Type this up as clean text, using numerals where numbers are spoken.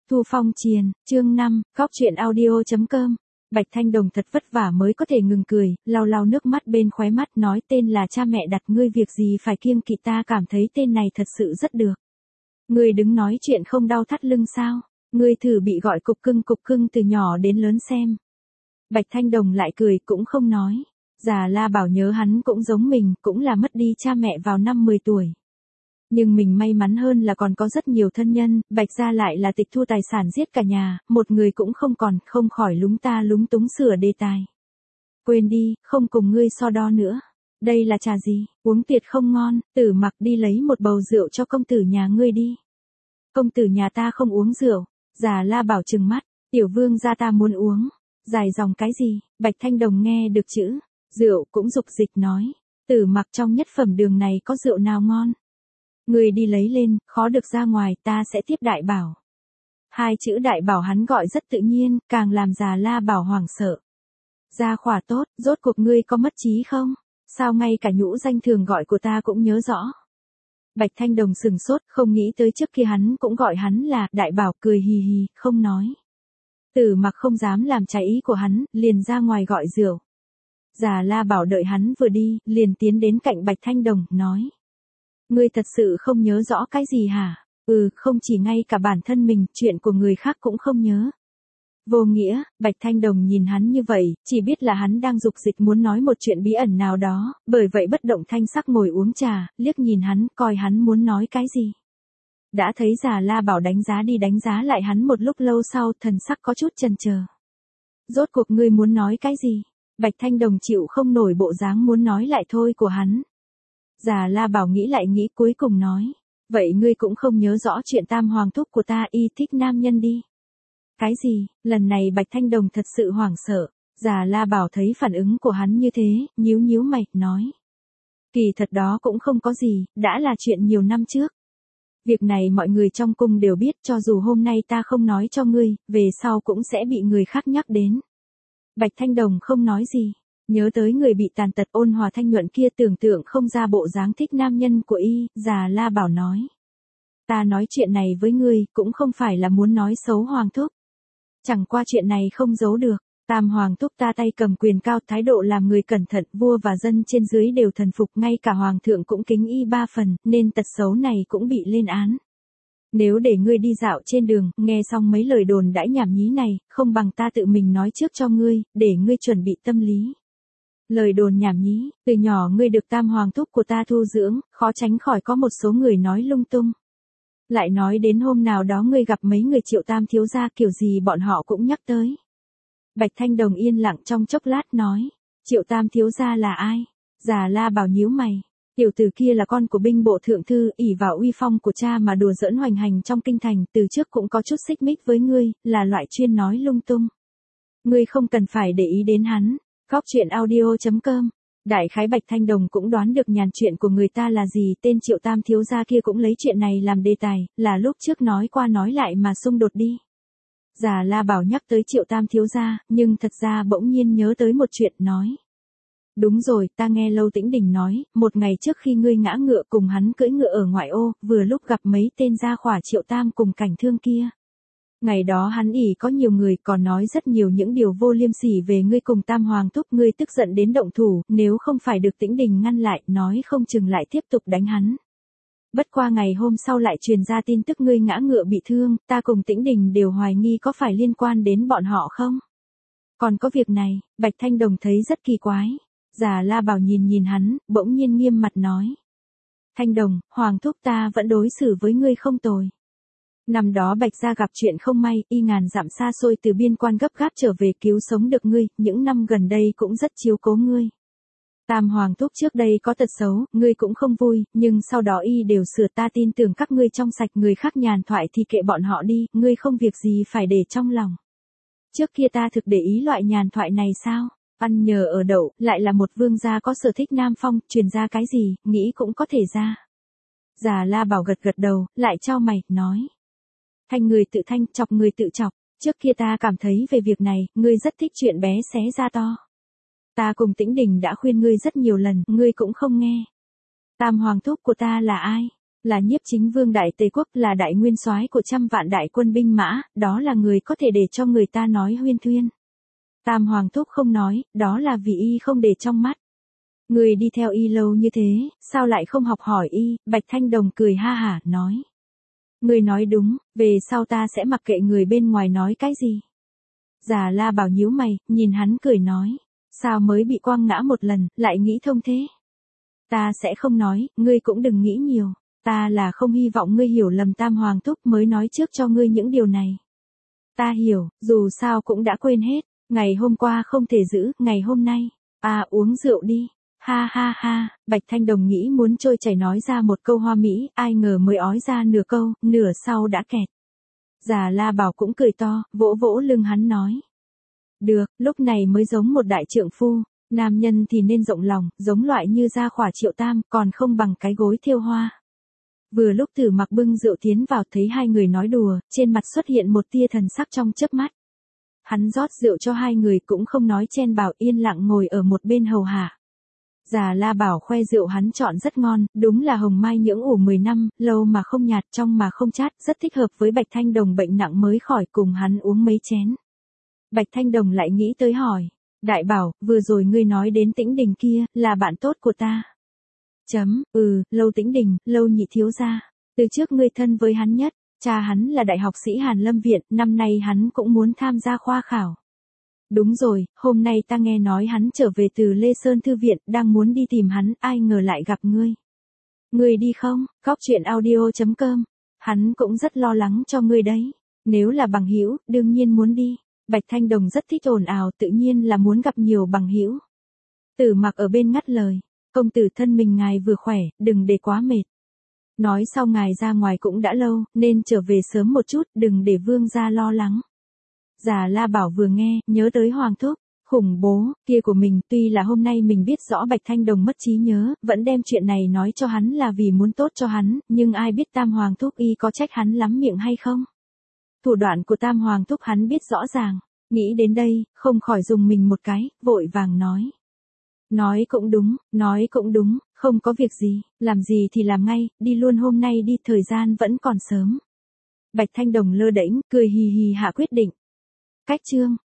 Thu Phong Triền, chương 5, Góc Chuyện Audio.com. Bạch Thanh Đồng thật vất vả mới có thể ngừng cười, lau lau nước mắt bên khóe mắt nói tên là cha mẹ đặt ngươi việc gì phải kiêng kỵ, ta cảm thấy tên này thật sự rất được. Ngươi đứng nói chuyện không đau thắt lưng sao? Ngươi thử bị gọi cục cưng từ nhỏ đến lớn xem. Bạch Thanh Đồng lại cười cũng không nói. Già La bảo nhớ hắn cũng giống mình, cũng là mất đi cha mẹ vào năm 10 tuổi. Nhưng mình may mắn hơn là còn có rất nhiều thân nhân, Bạch gia lại là tịch thu tài sản giết cả nhà, một người cũng không còn, không khỏi lúng túng sửa đề tài. Quên đi, không cùng ngươi so đo nữa. Đây là trà gì, uống tiệt không ngon, Tử Mặc đi lấy một bầu rượu cho công tử nhà ngươi đi. Công tử nhà ta không uống rượu. Già La bảo trừng mắt, tiểu vương gia ta muốn uống. Dài dòng cái gì, Bạch Thanh Đồng nghe được chữ rượu cũng dục dịch nói. Tử Mặc trong nhất phẩm đường này có rượu nào ngon? Người đi lấy lên, khó được ra ngoài, ta sẽ tiếp đại bảo. Hai chữ đại bảo hắn gọi rất tự nhiên, càng làm Già La bảo hoảng sợ. Gia khỏa tốt, rốt cuộc ngươi có mất trí không? Sao ngay cả nhũ danh thường gọi của ta cũng nhớ rõ? Bạch Thanh Đồng sừng sốt, không nghĩ tới trước kia hắn cũng gọi hắn là đại bảo, cười hì hì, không nói. Tử Mặc không dám làm trái ý của hắn, liền ra ngoài gọi rượu. Già La bảo đợi hắn vừa đi, liền tiến đến cạnh Bạch Thanh Đồng, nói. Ngươi thật sự không nhớ rõ cái gì hả? Không chỉ ngay cả bản thân mình, chuyện của người khác cũng không nhớ. Vô nghĩa, Bạch Thanh Đồng nhìn hắn như vậy, chỉ biết là hắn đang dục dịch muốn nói một chuyện bí ẩn nào đó, bởi vậy bất động thanh sắc ngồi uống trà, liếc nhìn hắn, coi hắn muốn nói cái gì. Đã thấy Già La bảo đánh giá đi đánh giá lại hắn một lúc lâu sau, thần sắc có chút chần chờ. Rốt cuộc ngươi muốn nói cái gì? Bạch Thanh Đồng chịu không nổi bộ dáng muốn nói lại thôi của hắn. Già La bảo nghĩ lại nghĩ cuối cùng nói. Vậy ngươi cũng không nhớ rõ chuyện tam hoàng thúc của ta, y thích nam nhân đi. Cái gì? Lần này Bạch Thanh Đồng thật sự hoảng sợ. Già La bảo thấy phản ứng của hắn như thế, nhíu mày, nói. Kỳ thật đó cũng không có gì, đã là chuyện nhiều năm trước. Việc này mọi người trong cung đều biết, cho dù hôm nay ta không nói cho ngươi, về sau cũng sẽ bị người khác nhắc đến. Bạch Thanh Đồng không nói gì. Nhớ tới người bị tàn tật ôn hòa thanh nhuận kia, tưởng tượng không ra bộ dáng thích nam nhân của y, Già La bảo nói. Ta nói chuyện này với ngươi, cũng không phải là muốn nói xấu hoàng thúc. Chẳng qua chuyện này không giấu được, tam hoàng thúc ta tay cầm quyền cao, thái độ làm người cẩn thận, vua và dân trên dưới đều thần phục, ngay cả hoàng thượng cũng kính y 3 phần, nên tật xấu này cũng bị lên án. Nếu để ngươi đi dạo trên đường, nghe xong mấy lời đồn đãi nhảm nhí này, không bằng ta tự mình nói trước cho ngươi, để ngươi chuẩn bị tâm lý. Lời đồn nhảm nhí, từ nhỏ ngươi được tam hoàng thúc của ta thu dưỡng, khó tránh khỏi có một số người nói lung tung. Lại nói đến hôm nào đó ngươi gặp mấy người Triệu tam thiếu gia, kiểu gì bọn họ cũng nhắc tới. Bạch Thanh Đồng yên lặng trong chốc lát nói. Triệu tam thiếu gia là ai? Già La bảo nhíu mày. Tiểu tử kia là con của binh bộ thượng thư, ỷ vào uy phong của cha mà đùa giỡn hoành hành trong kinh thành, từ trước cũng có chút xích mích với ngươi, là loại chuyên nói lung tung. Ngươi không cần phải để ý đến hắn. Góc Chuyện Audio.com. Đại khái Bạch Thanh Đồng cũng đoán được nhàn chuyện của người ta là gì, tên Triệu tam thiếu gia kia cũng lấy chuyện này làm đề tài, là lúc trước nói qua nói lại mà xung đột đi. Già La bảo nhắc tới Triệu tam thiếu gia, nhưng thật ra bỗng nhiên nhớ tới một chuyện, nói. Đúng rồi, ta nghe Lâu Tĩnh Đình nói, một ngày trước khi ngươi ngã ngựa cùng hắn cưỡi ngựa ở ngoại ô, vừa lúc gặp mấy tên gia khỏa Triệu tam cùng Cảnh Thương kia. Ngày đó hắn ỉ có nhiều người, còn nói rất nhiều những điều vô liêm sỉ về ngươi cùng tam hoàng thúc, ngươi tức giận đến động thủ, nếu không phải được Tĩnh Đình ngăn lại, nói không chừng lại tiếp tục đánh hắn. Bất qua ngày hôm sau lại truyền ra tin tức ngươi ngã ngựa bị thương, ta cùng Tĩnh Đình đều hoài nghi có phải liên quan đến bọn họ không? Còn có việc này, Bạch Thanh Đồng thấy rất kỳ quái. Già La bảo nhìn hắn, bỗng nhiên nghiêm mặt nói. Thanh Đồng, hoàng thúc ta vẫn đối xử với ngươi không tồi. Năm đó Bạch gia gặp chuyện không may, y ngàn dặm xa xôi từ biên quan gấp gáp trở về cứu sống được ngươi, những năm gần đây cũng rất chiếu cố ngươi. Tam hoàng thúc trước đây có tật xấu, ngươi cũng không vui, nhưng sau đó y đều sửa, ta tin tưởng các ngươi trong sạch, người khác nhàn thoại thì kệ bọn họ đi, ngươi không việc gì phải để trong lòng. Trước kia ta thực để ý loại nhàn thoại này sao? Ăn nhờ ở đậu, lại là một vương gia có sở thích nam phong, truyền ra cái gì, nghĩ cũng có thể ra. Già La bảo gật đầu, lại chau mày, nói. Thanh người tự thanh, chọc người tự chọc, trước kia ta cảm thấy về việc này, ngươi rất thích chuyện bé xé ra to. Ta cùng Tĩnh Đình đã khuyên ngươi rất nhiều lần, ngươi cũng không nghe. Tam hoàng thúc của ta là ai? Là Nhiếp Chính Vương Đại Tề Quốc, là đại nguyên soái của trăm vạn đại quân binh mã, đó là người có thể để cho người ta nói huyên thuyên. Tam Hoàng Thúc không nói, đó là vì y không để trong mắt. Người đi theo y lâu như thế, sao lại không học hỏi y? Bạch Thanh Đồng cười ha hả, nói. Người nói đúng, về sau ta sẽ mặc kệ người bên ngoài nói cái gì. Già La Bảo nhíu mày, nhìn hắn cười nói. Sao mới bị quăng ngã một lần, lại nghĩ thông thế? Ta sẽ không nói, ngươi cũng đừng nghĩ nhiều. Ta là không hy vọng ngươi hiểu lầm Tam Hoàng Thúc mới nói trước cho ngươi những điều này. Ta hiểu, dù sao cũng đã quên hết. Ngày hôm qua không thể giữ, ngày hôm nay. Uống rượu đi. Ha ha ha, Bạch Thanh Đồng nghĩ muốn trôi chảy nói ra một câu hoa mỹ, ai ngờ mới ói ra nửa câu, nửa sau đã kẹt. Già La Bảo cũng cười to, vỗ vỗ lưng hắn nói. Được, lúc này mới giống một đại trượng phu, nam nhân thì nên rộng lòng, giống loại như Gia Khỏa Triệu Tam, còn không bằng cái gối thêu hoa. Vừa lúc Tử Mặc bưng rượu tiến vào thấy hai người nói đùa, trên mặt xuất hiện một tia thần sắc trong chớp mắt. Hắn rót rượu cho hai người cũng không nói chen bảo, yên lặng ngồi ở một bên hầu hạ. Già La Bảo khoe rượu hắn chọn rất ngon, đúng là hồng mai nhưỡng ủ 10 năm, lâu mà không nhạt, trong mà không chát, rất thích hợp với Bạch Thanh Đồng bệnh nặng mới khỏi, cùng hắn uống mấy chén. Bạch Thanh Đồng lại nghĩ tới hỏi. Đại Bảo, vừa rồi ngươi nói đến Tĩnh Đình kia, là bạn tốt của ta. Lâu Tĩnh Đình, Lâu nhị thiếu gia. Từ trước ngươi thân với hắn nhất, cha hắn là đại học sĩ Hàn Lâm Viện, năm nay hắn cũng muốn tham gia khoa khảo. Đúng rồi, hôm nay ta nghe nói hắn trở về từ Lê Sơn Thư Viện, đang muốn đi tìm hắn, ai ngờ lại gặp ngươi. Ngươi đi không? Cóc.audio.com. Hắn cũng rất lo lắng cho ngươi đấy. Nếu là bằng hữu, đương nhiên muốn đi. Bạch Thanh Đồng rất thích ồn ào, tự nhiên là muốn gặp nhiều bằng hữu. Tử Mặc ở bên ngắt lời. Công tử thân mình ngài vừa khỏe, đừng để quá mệt. Nói sau ngài ra ngoài cũng đã lâu, nên trở về sớm một chút, đừng để vương gia lo lắng. Già La Bảo vừa nghe, nhớ tới Hoàng Thúc, khủng bố, kia của mình, tuy là hôm nay mình biết rõ Bạch Thanh Đồng mất trí nhớ, vẫn đem chuyện này nói cho hắn là vì muốn tốt cho hắn, nhưng ai biết Tam Hoàng Thúc y có trách hắn lắm miệng hay không? Thủ đoạn của Tam Hoàng Thúc hắn biết rõ ràng, nghĩ đến đây, không khỏi dùng mình một cái, vội vàng nói. Nói cũng đúng, không có việc gì, làm gì thì làm ngay, đi luôn hôm nay đi, thời gian vẫn còn sớm. Bạch Thanh Đồng lơ đễnh, cười hì hì hạ quyết định. Cách chương